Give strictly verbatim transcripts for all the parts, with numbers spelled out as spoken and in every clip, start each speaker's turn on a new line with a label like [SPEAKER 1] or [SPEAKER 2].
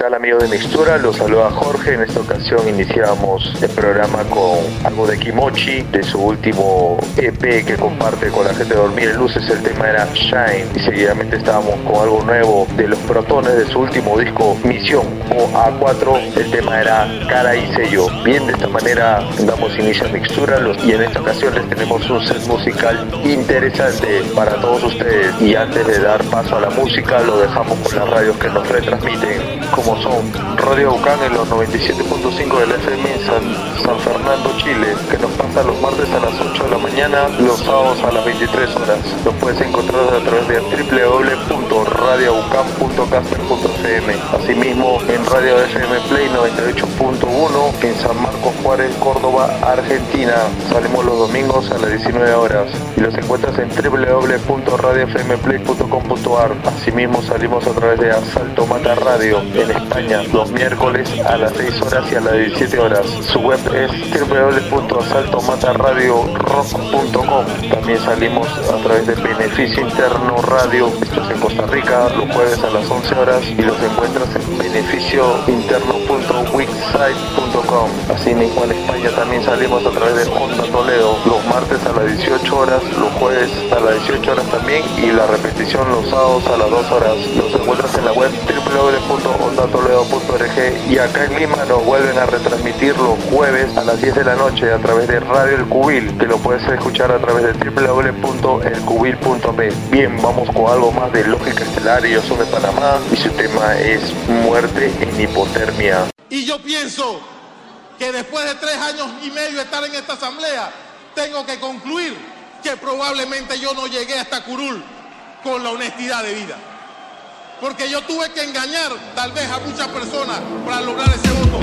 [SPEAKER 1] tal, amigos de Mixtura? Los saluda Jorge. En esta ocasión iniciamos el programa con algo de Kimochi, de su último E P que comparte con la gente de Dormir en Luces. El tema era Shine, y seguidamente estábamos con algo nuevo de Los Protones, de su último disco Misión o A cuatro. El tema era Cara y Sello. Bien, de esta manera damos inicio a Mixtura, los, y en esta ocasión les tenemos un set musical interesante para todos ustedes. Y antes de dar paso a la música, lo dejamos con las radios que nos retransmiten, como son Radio Ucán en los noventa y siete punto cinco del F M en San, San Fernando, Chile, que nos pasa los martes a las ocho de la mañana, los sábados a las veintitrés horas. Lo puedes encontrar a través de doble u doble u doble u punto radio ucam punto caster punto f m. Asimismo, en Radio F M Play noventa y ocho punto uno en San Marcos Juárez, Córdoba, Argentina. Salimos los domingos a las diecinueve horas y los encuentras en doble u doble u doble u punto radio f m play punto com punto a r. Asimismo, salimos a través de Asalto Mata Radio en España los miércoles a las seis horas y a las diecisiete horas. Su web es doble u doble u doble u punto asalto mata radio rock punto com. También salimos a través de Beneficio Interno Radio, esto es en Costa Rica, los jueves a las once horas, y los encuentras en beneficio interno punto wixsite punto com. Asimismo, en España también salimos a través de Onda Toledo los martes a las dieciocho horas, los jueves a las dieciocho horas también, y la repetición los sábados a las dos horas. Los encuentras en la web doble u doble u doble u punto onda toledo punto org, y acá en Lima nos vuelven a retransmitir los jueves a las diez de la noche a través de Radio El Cubil, que lo puedes escuchar a través de doble u doble u doble u punto el cubil punto p. Bien, vamos con algo más de Lógica Estelar. Ellos son de Panamá y su tema es Muerte en Hipotermia.
[SPEAKER 2] Y yo pienso que después de tres años y medio de estar en esta asamblea, tengo que concluir que probablemente yo no llegué hasta Curul con la honestidad de vida. Porque yo tuve que engañar tal vez a muchas personas para lograr ese voto.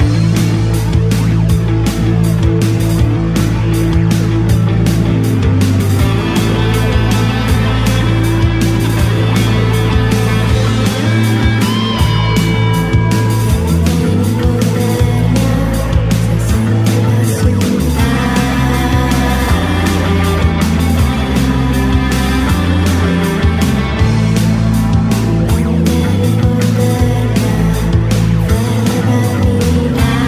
[SPEAKER 3] Now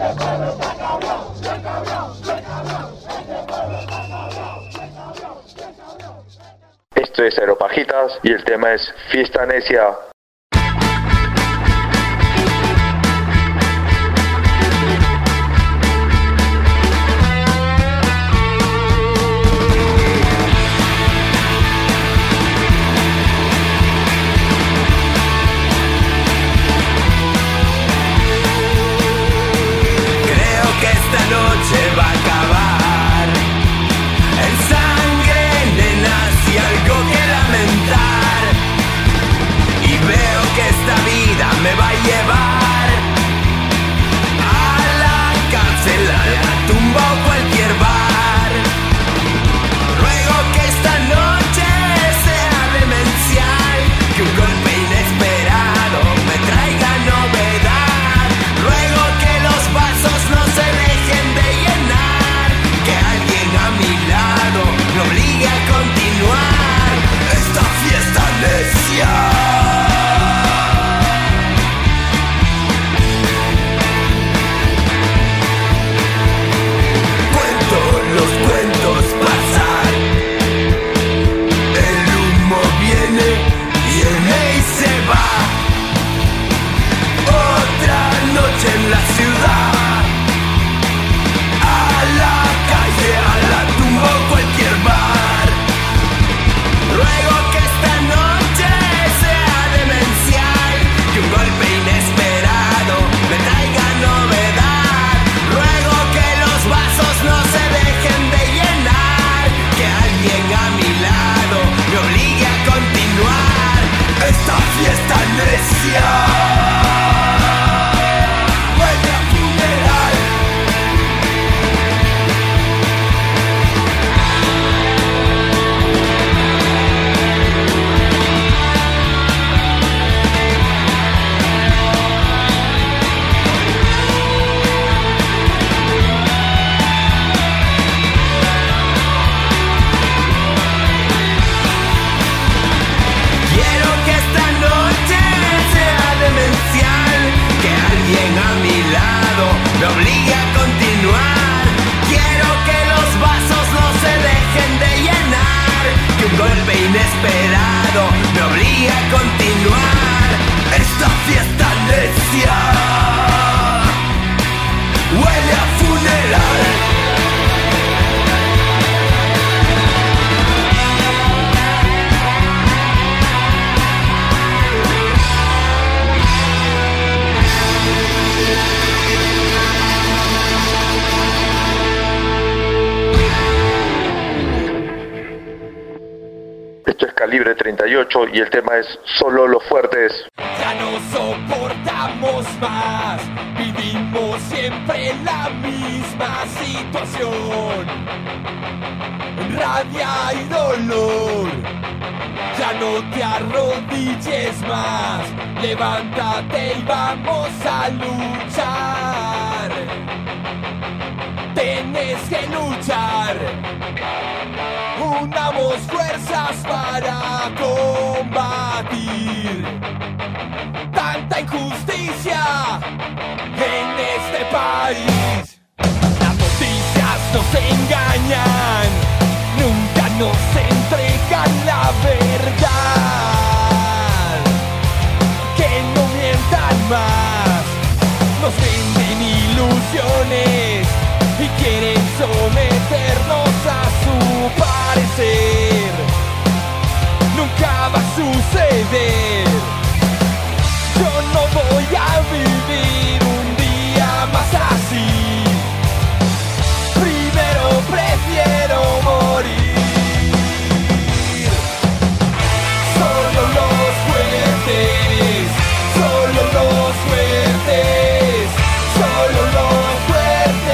[SPEAKER 1] Esto es Aeropajitas y el tema es Fiesta Necia. Calibre treinta y ocho y el tema es Solo los Fuertes.
[SPEAKER 3] Ya no soportamos más, vivimos siempre la misma situación, rabia y dolor. Ya no te arrodilles más, levántate y vamos a luchar. Tienes que luchar, unamos fuerzas para combatir tanta injusticia en este país. Las noticias nos engañan, nunca nos entregan la verdad. Que no mientan más, nos venden ilusiones y quieren someternos a su parecer. Nunca va a suceder. Yo no voy a vivir un día más así. Primero prefiero morir. Solo los fuertes, solo los fuertes, solo los fuertes.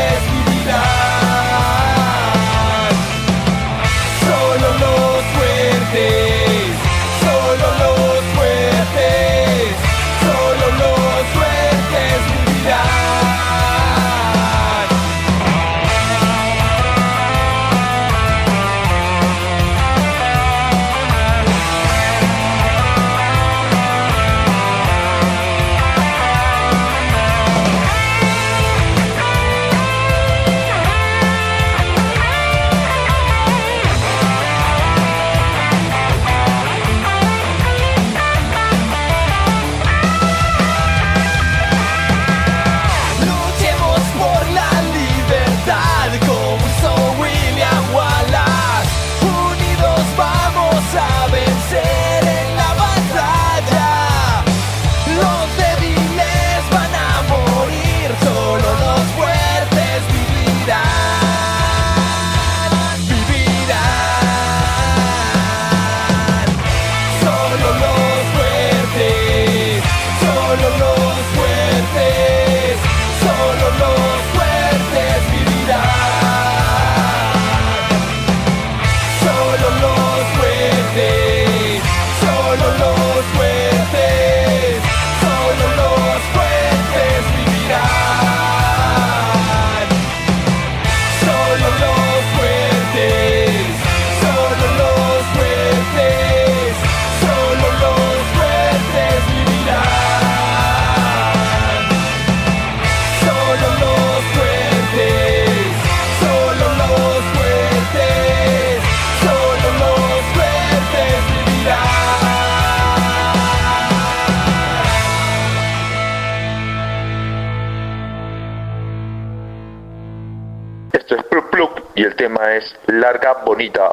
[SPEAKER 1] Esto es Pluk Pluk y el tema es Larga Bonita.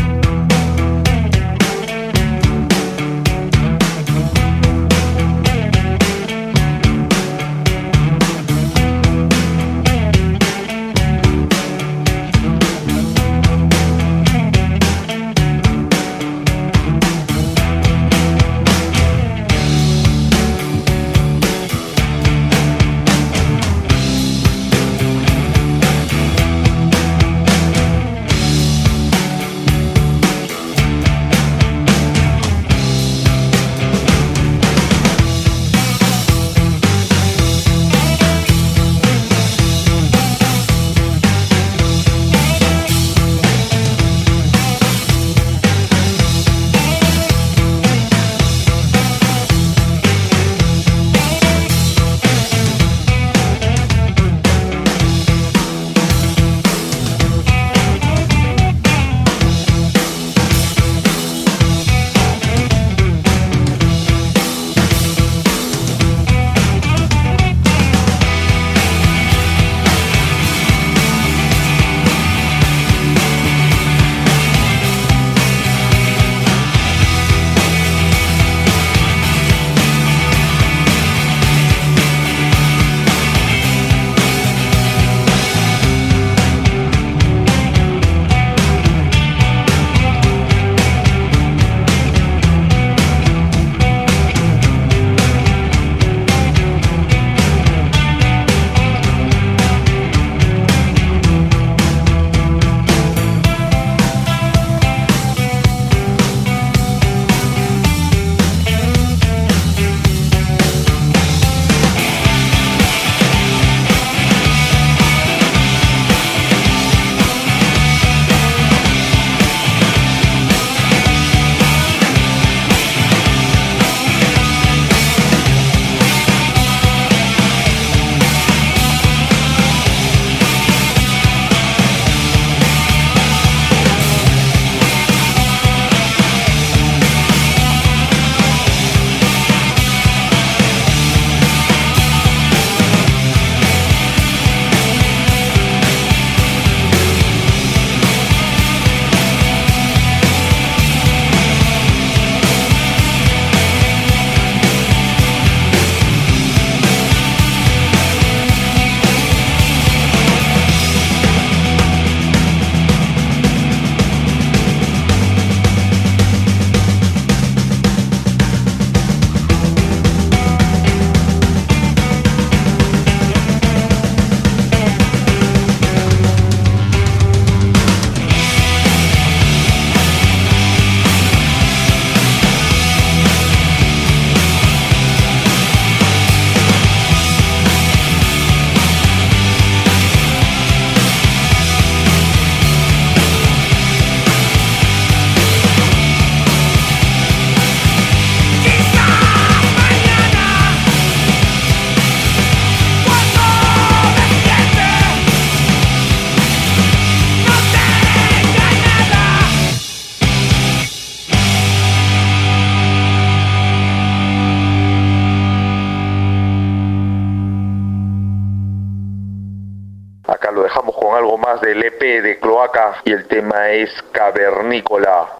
[SPEAKER 1] Acá lo dejamos con algo más del E P de Cloaca y el tema es Cavernícola.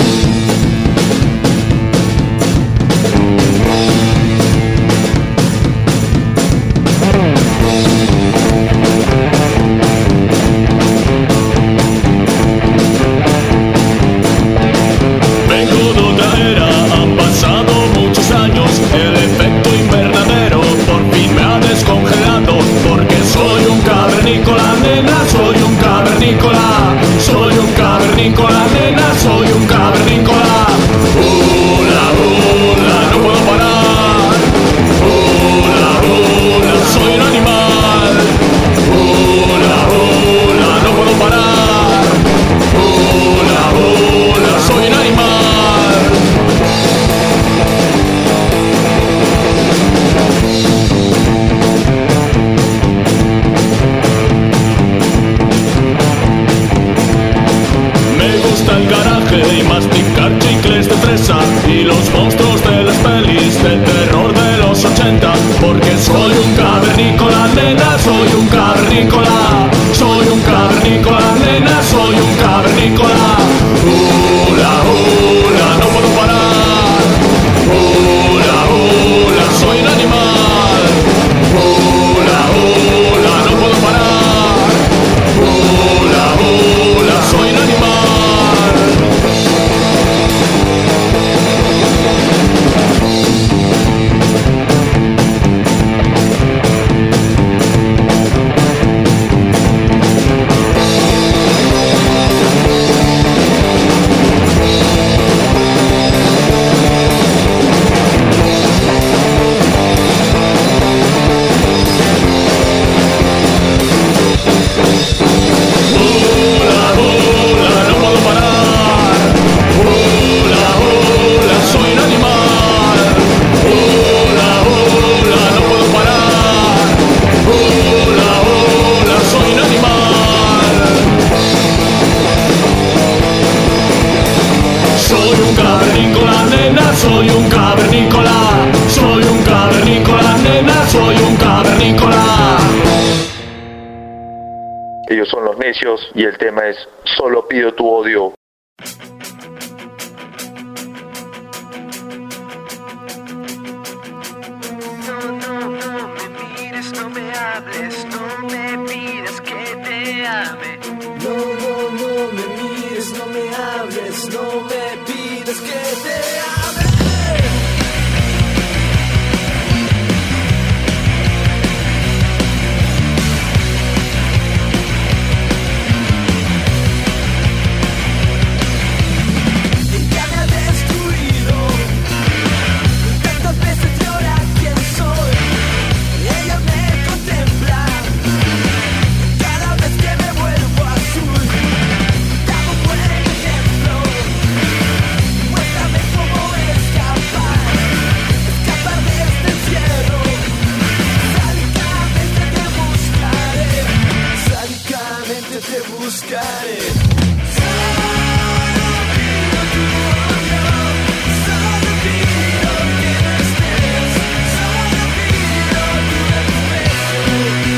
[SPEAKER 4] Vengo de otra era, han pasado muchos años, el efecto invernadero por fin me ha descongelado, porque soy un cavernícola, nena, soy un cavernícola, soy un cavernícola, nena, soy un cavernícola. Hola, hola, no puedo parar. Hola, hola, soy un animal. Hola, hola, no puedo parar. Hola, hola, soy un animal.
[SPEAKER 1] Ellos son Los Necios y el tema es Solo pido tu odio.
[SPEAKER 3] No me hables, no me pidas que te ame. No, no, no me mires, no me hables, no me pidas que te ame. Ya me ha destruido, tantas veces y ahora quién soy. Ella me contempla cada vez que me vuelvo azul. Dame un buen ejemplo, muéstrame cómo escapar, escapar de este encierro. Sádicamente te buscaré, sádicamente te buscaré. Solo pido tu odio, solo pido que no estés, solo pido tu desprecio.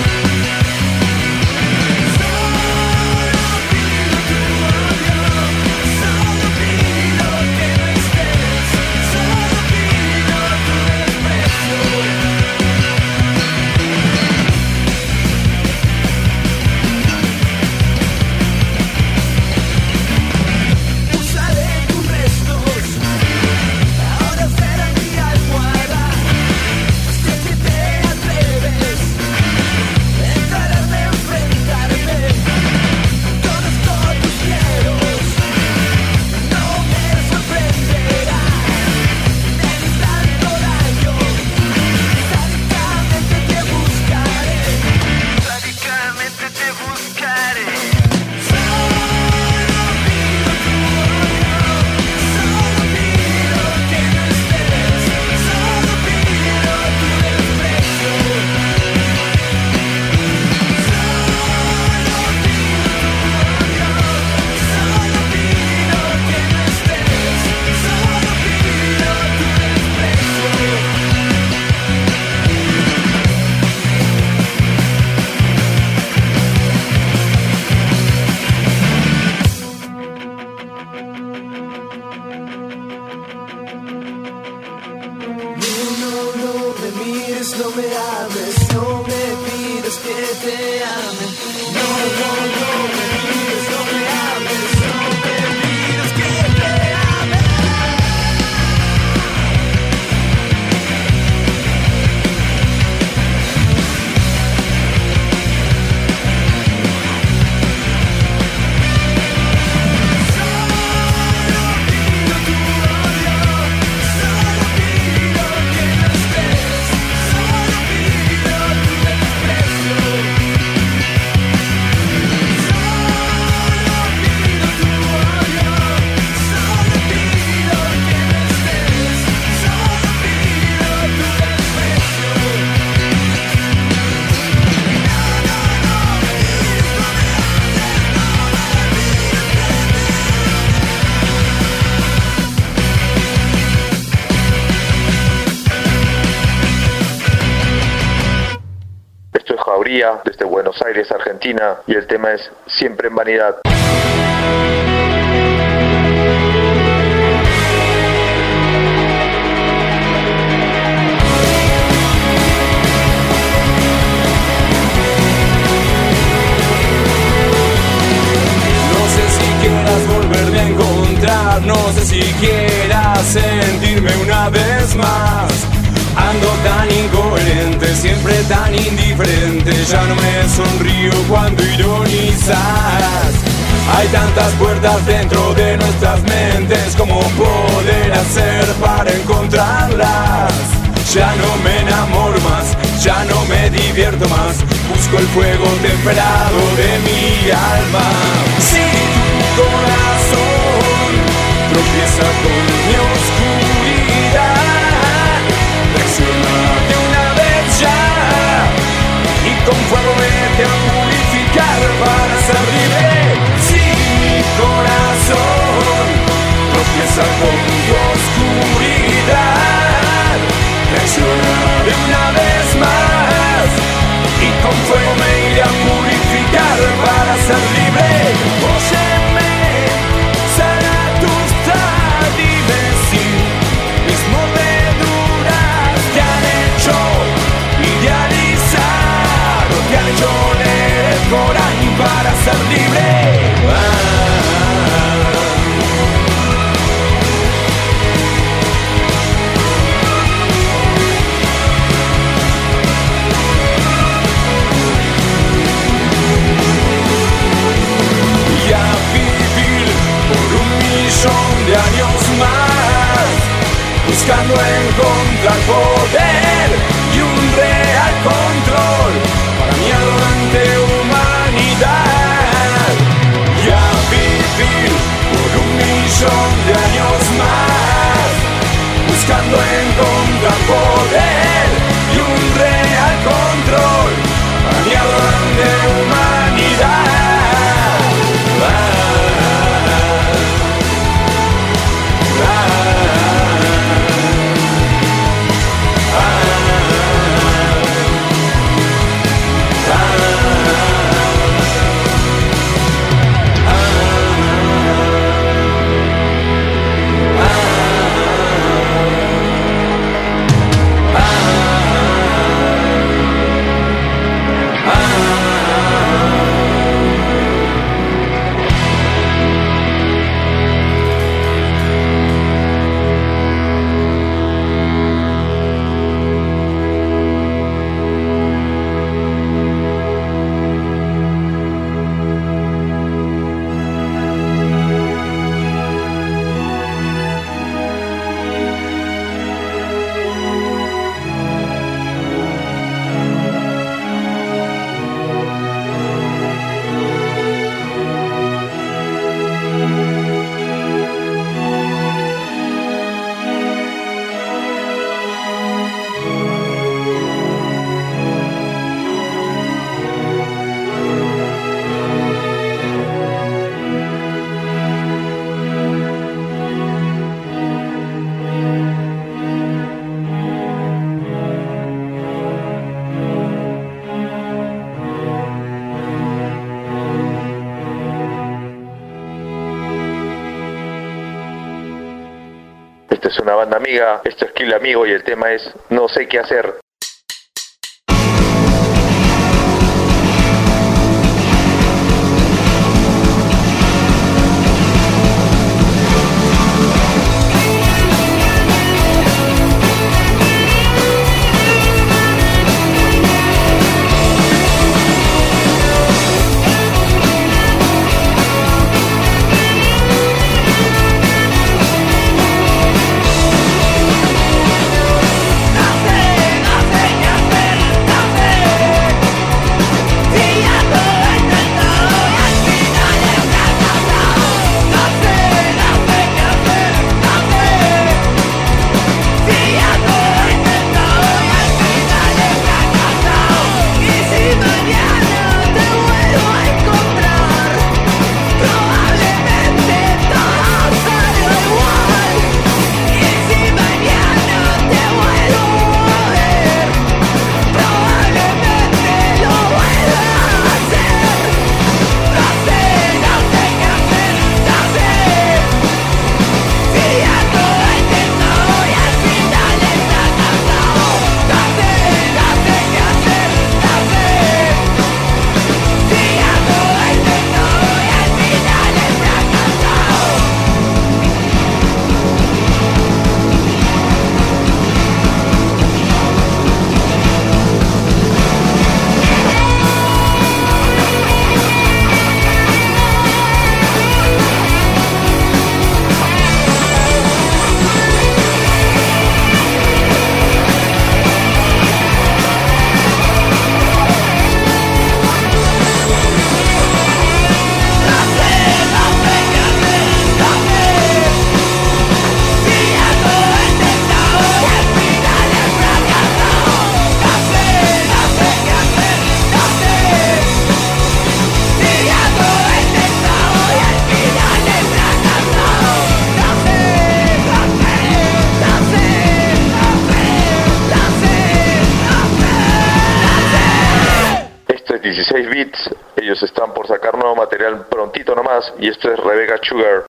[SPEAKER 3] Solo pido tu odio, solo pido que no estés, solo pido tu desprecio. Usaré tus restos, ahora será mi almohada. Si es que te atreves, entrarás de enfrentarme. Todos tus miedos no me sorprenderán. Me haces tanto daño, sádicamente te buscaré, sádicamente te buscaré. Solo pido tu odio, solo pido que no estés, solo pido tu desprecio. Solo pido tu odio, solo pido que no estés, solo pido tu desprecio. No, no, no me mires, no me hables, no me pides que te ame. No, no, no me mires, no me hables, no me pides que te ame. Solo pido tu odio, solo pido que no estés, solo pido tu desprecio. Solo pido tu odio, solo pido que no estés, solo pido tu desprecio. No, no, no me mires, no me hables, no me pides que te
[SPEAKER 1] Esto es Jauría desde Buenos Aires, Argentina, y el tema es Siempre en vanidad.
[SPEAKER 3] No sé si quieras volverme a encontrar, no sé si quieras sentirme una vez más. Ando tan incoherente, siempre tan indiferente, ya no me sonrío cuando ironizas. Hay tantas puertas dentro de nuestras mentes, ¿cómo poder hacer para encontrarlas? Ya no me enamoro más, ya no me divierto más, busco el fuego temperado de mi alma. Si tu corazón tropieza con mi oscuridad, reacciona de una vez ya y con fuego vete a purificar para ser libre. Si mi corazón tropieza con mi oscuridad, reacciona de una vez más y con fuego me iré a purificar para ser libre. Y a vivir por un millón de años más, buscando encontrar poder y un real control para mi arrogante humanidad. Y a vivir por un millón de años más, buscando encontrar poder y un real control para mi arrogante humanidad.
[SPEAKER 1] Esta es una banda amiga, esto es Kill Amigo y el tema es No sé qué hacer. dieciséis bits, ellos están por sacar nuevo material prontito nomás, y esto es Rebecca Sugar.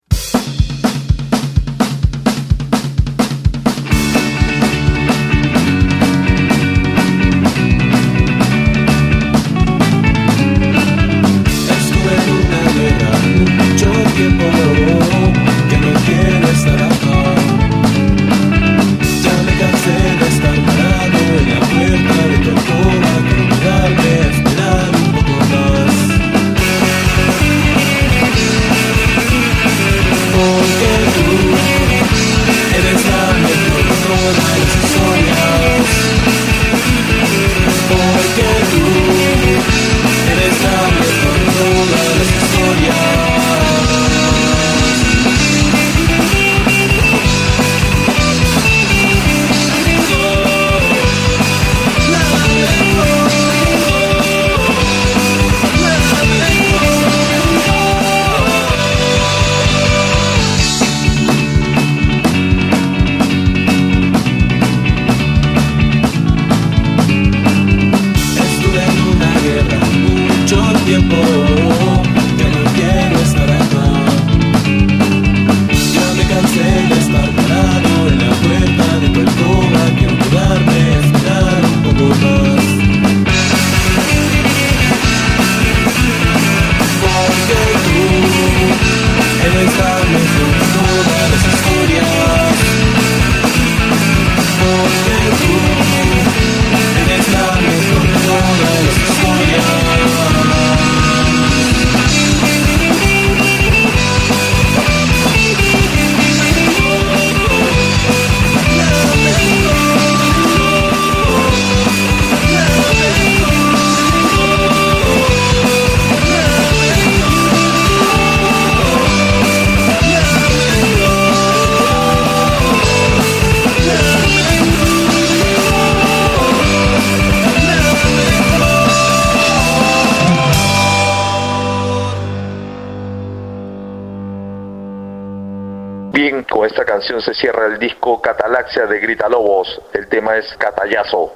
[SPEAKER 3] Estuve ya no quiero estar acá. Ya me cansé de estar parado en la puerta de tu alcoba. Quiero quedarme a esperar un poco más. Porque tú eres la mejor de todas las historias. Porque tú eres la mejor de todas las historias.
[SPEAKER 1] Bien, con esta canción se cierra el disco Catalaxia de Grita Lobos. El tema es Catallazo.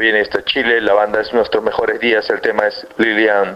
[SPEAKER 1] viene esto Chile, la banda es Nuestros Mejores Días, el tema es Lilian.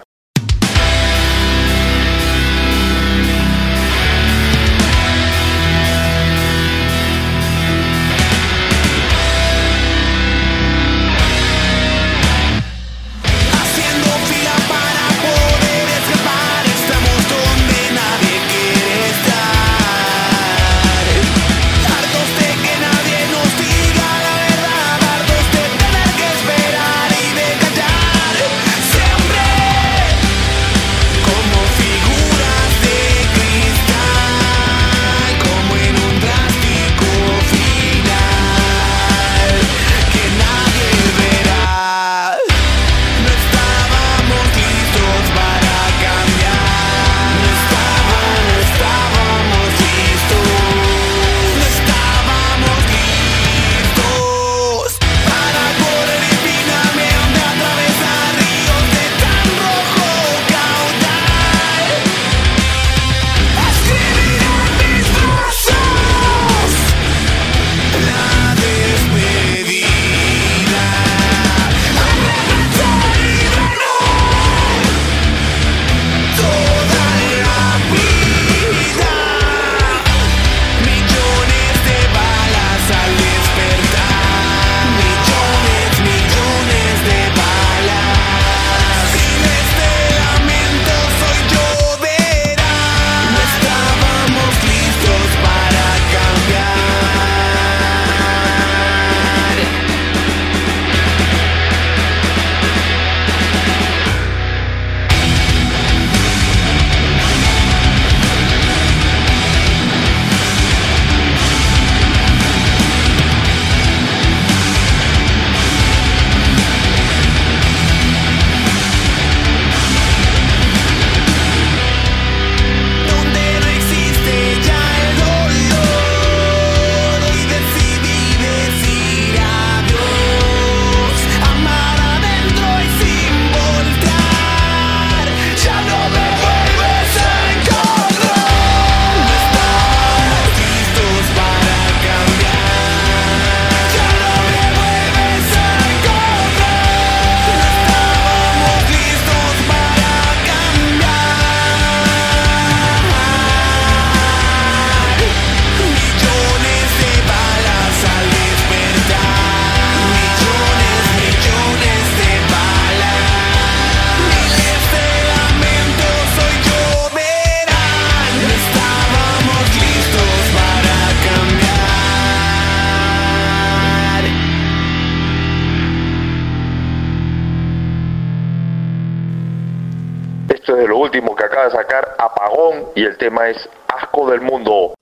[SPEAKER 1] Esto es de lo último que acaba de sacar Apagón y el tema es Asco del Mundo.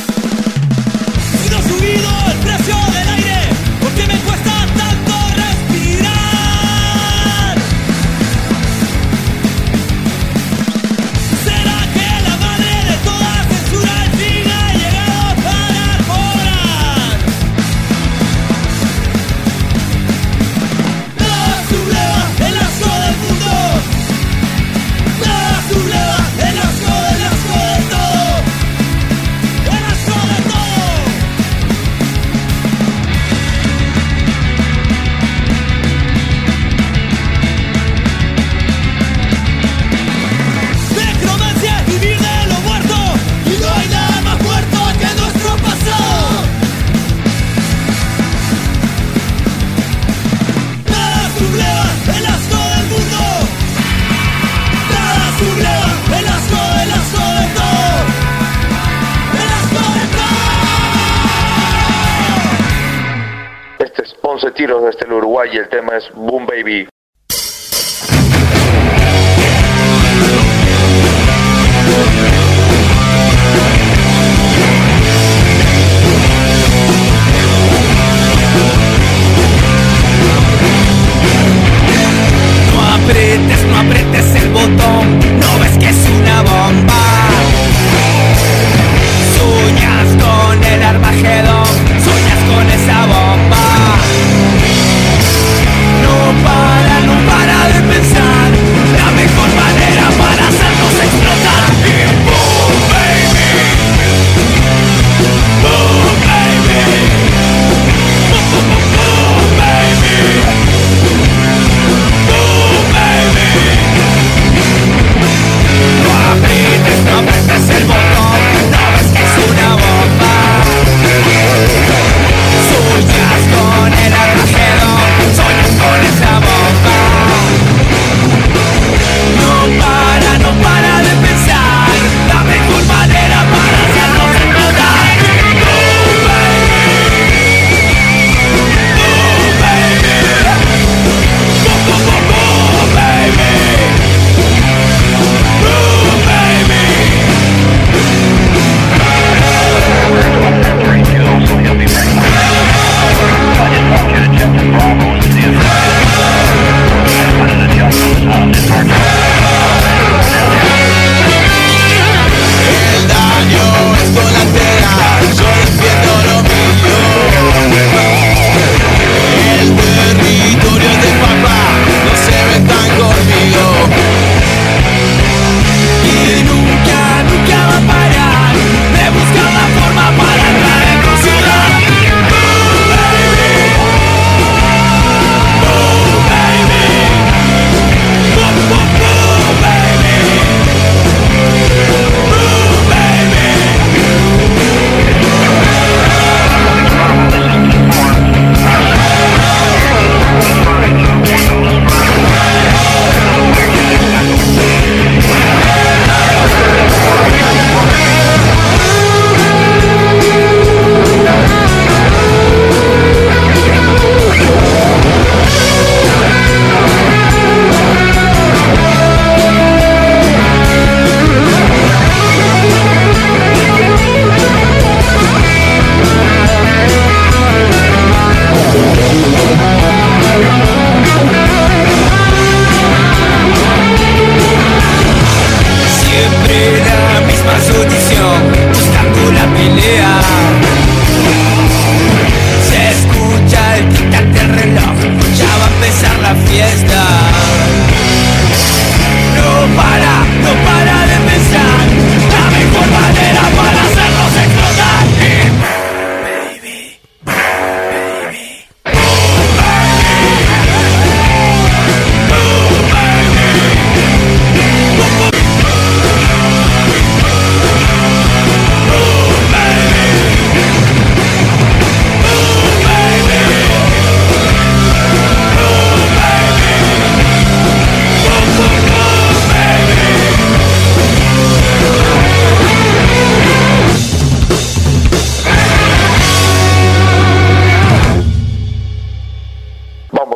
[SPEAKER 5] No he subido el precio del aire porque me cuesta tanto respirar. ¿Será que la madre de toda censura al fin ha llegado para cobrar? Nada subleva el asco del mundo. Nada subleva el asco del asco de todo. El asco de todo. Necromancia es vivir de lo muerto y no hay nada más muerto que nuestro pasado. Nada subleva el asco del mundo. Nada subleva el asco del asco de todo. El asco de todo.
[SPEAKER 1] Este es once tiros desde el Uruguay y el tema es Boom Baby.
[SPEAKER 5] No aprietes, no aprietes el botón, no ves que es una bomba. Sueñas con el Armagedón, sueñas con esa bomba. No para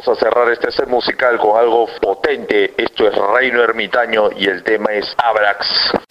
[SPEAKER 1] vamos a cerrar este set musical con algo potente. Esto es Reino Ermitaño y el tema es Abrax.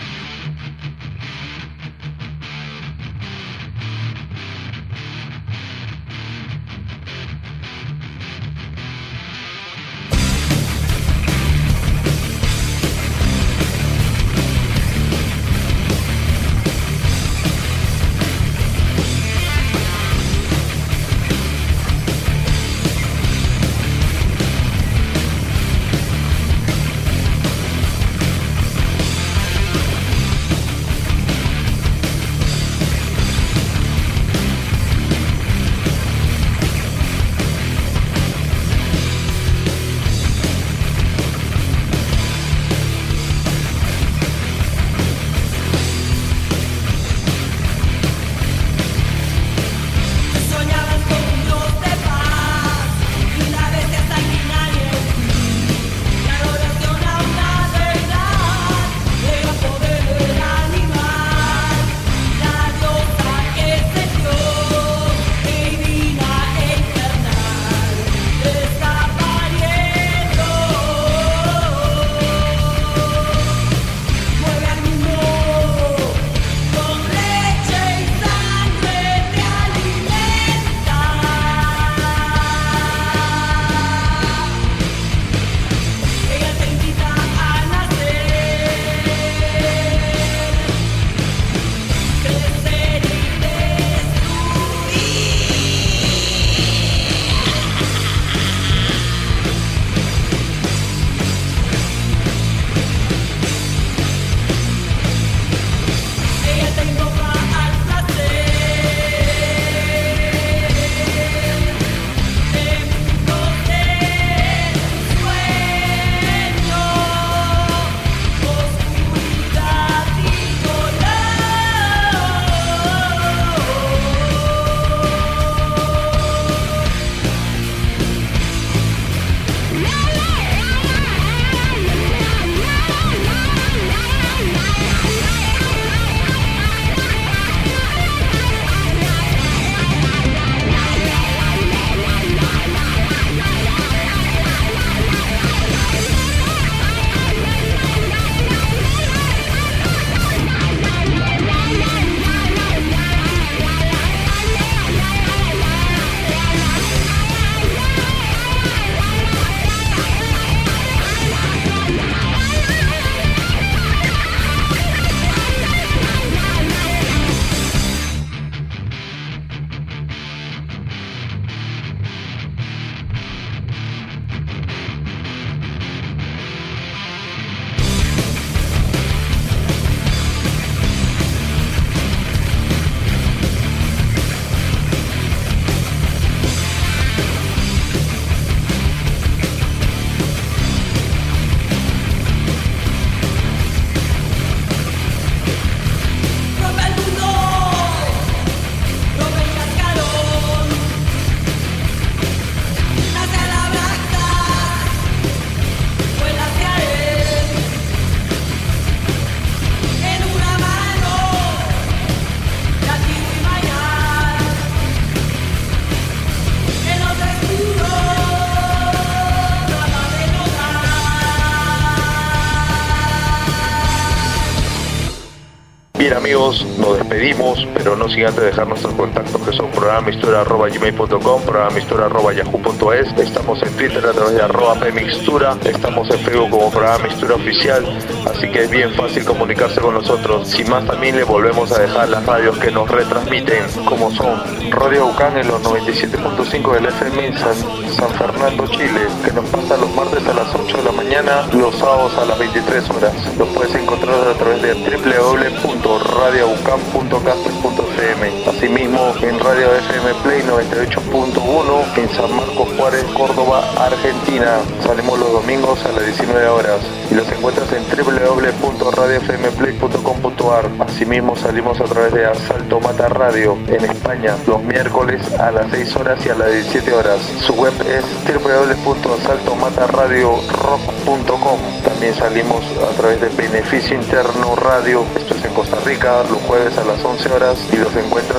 [SPEAKER 1] Bien amigos, nos despedimos, pero no sin antes dejar nuestros contactos que son programa historia arroba gmail punto com, programa historia arroba yahoo punto es, estamos en Twitter a través de arroba pmixtura, estamos en Facebook como programa historia oficial, así que es bien fácil comunicarse con nosotros. Sin más, también le volvemos a dejar las radios que nos retransmiten, como son Radio Ucán en los noventa y siete punto cinco del F M en San, San Fernando, Chile, que nos pasa los martes a las ocho de la mañana, los sábados a las veintitrés horas. Los puedes encontrar a través de doble u doble u doble u punto radio ucam punto caster punto f m. Asimismo, en Radio F M Play noventa y ocho punto uno en San Marcos Juárez, Córdoba, Argentina. Salimos los domingos a las diecinueve horas y los encuentras en doble u doble u doble u punto radio f m play punto com punto a r. Asimismo, salimos a través de Asalto Mata Radio en España los miércoles a las seis horas y a las diecisiete horas. Su web es doble u doble u doble u punto asalto mata radio rock punto com. También salimos a través de Beneficio Interno Radio, esto es en Costa Rica, los jueves a las once horas y los encuentras en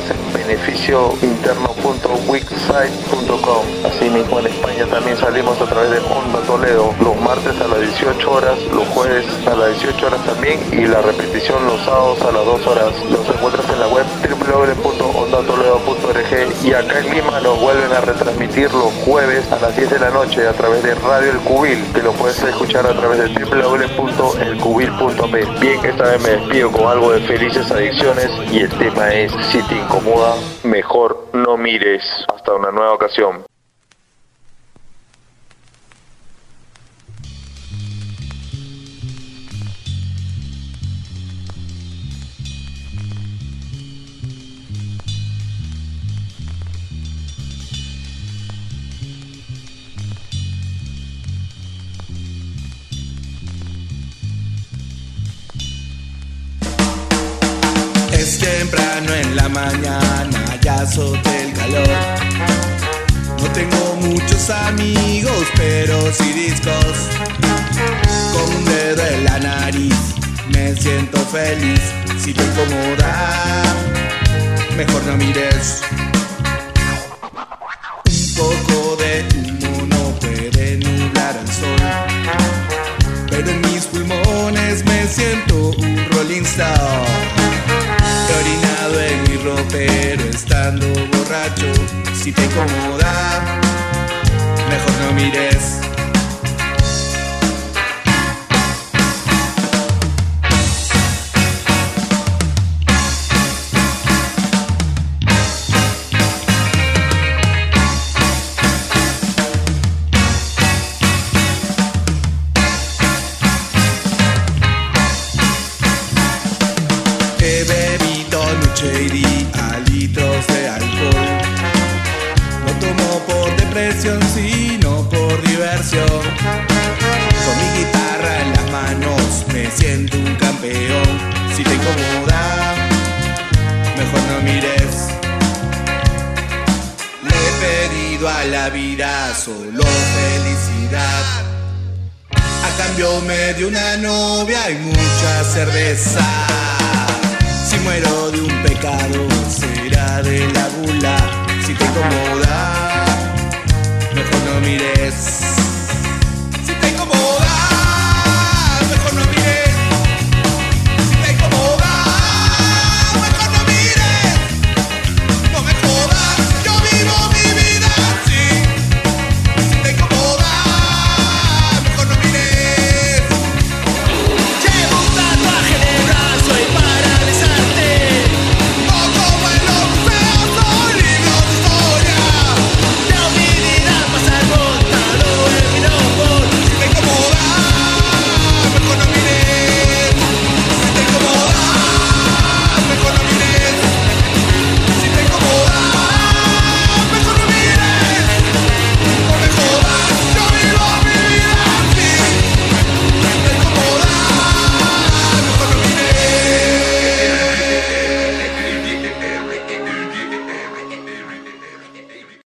[SPEAKER 1] beneficio interno punto wixsite punto com. Asimismo, en España también salimos a través de Onda Toledo, los martes a las dieciocho horas, los jueves a las dieciocho horas también, y la repetición los sábados a las dos horas. Los encuentras en la web doble u doble u doble u punto onda toledo punto org, y acá en Lima nos vuelven a retransmitir los jueves a las diez de la noche a través de Radio El Cubil, que lo puedes escuchar a través de doble u doble u doble u punto el cubil punto pe. Bien, esta vez me despido con algo de Felices Adicciones, y el tema es: si te incomoda, mejor no mires. Hasta una nueva ocasión.
[SPEAKER 6] Es temprano en la mañana, ya azota el calor. No tengo muchos amigos, pero sí discos. Con un dedo en la nariz, me siento feliz. Si te incomoda, mejor no mires. Un poco de humo no puede nublar al sol, pero en mis pulmones me siento un Rolling Stone. He orinado en mi ropero estando borracho. Si te incomoda, mejor no mires. He bebido noche y día litros de alcohol. No tomo por depresión, sino por diversión. Con mi guitarra en las manos me siento un campeón. Si te incomoda, mejor no mires. Le he pedido a la vida solo felicidad. A cambio me dio una novia y mucha cerveza. Si muero de un pecado, será de la gula. Si te incomoda,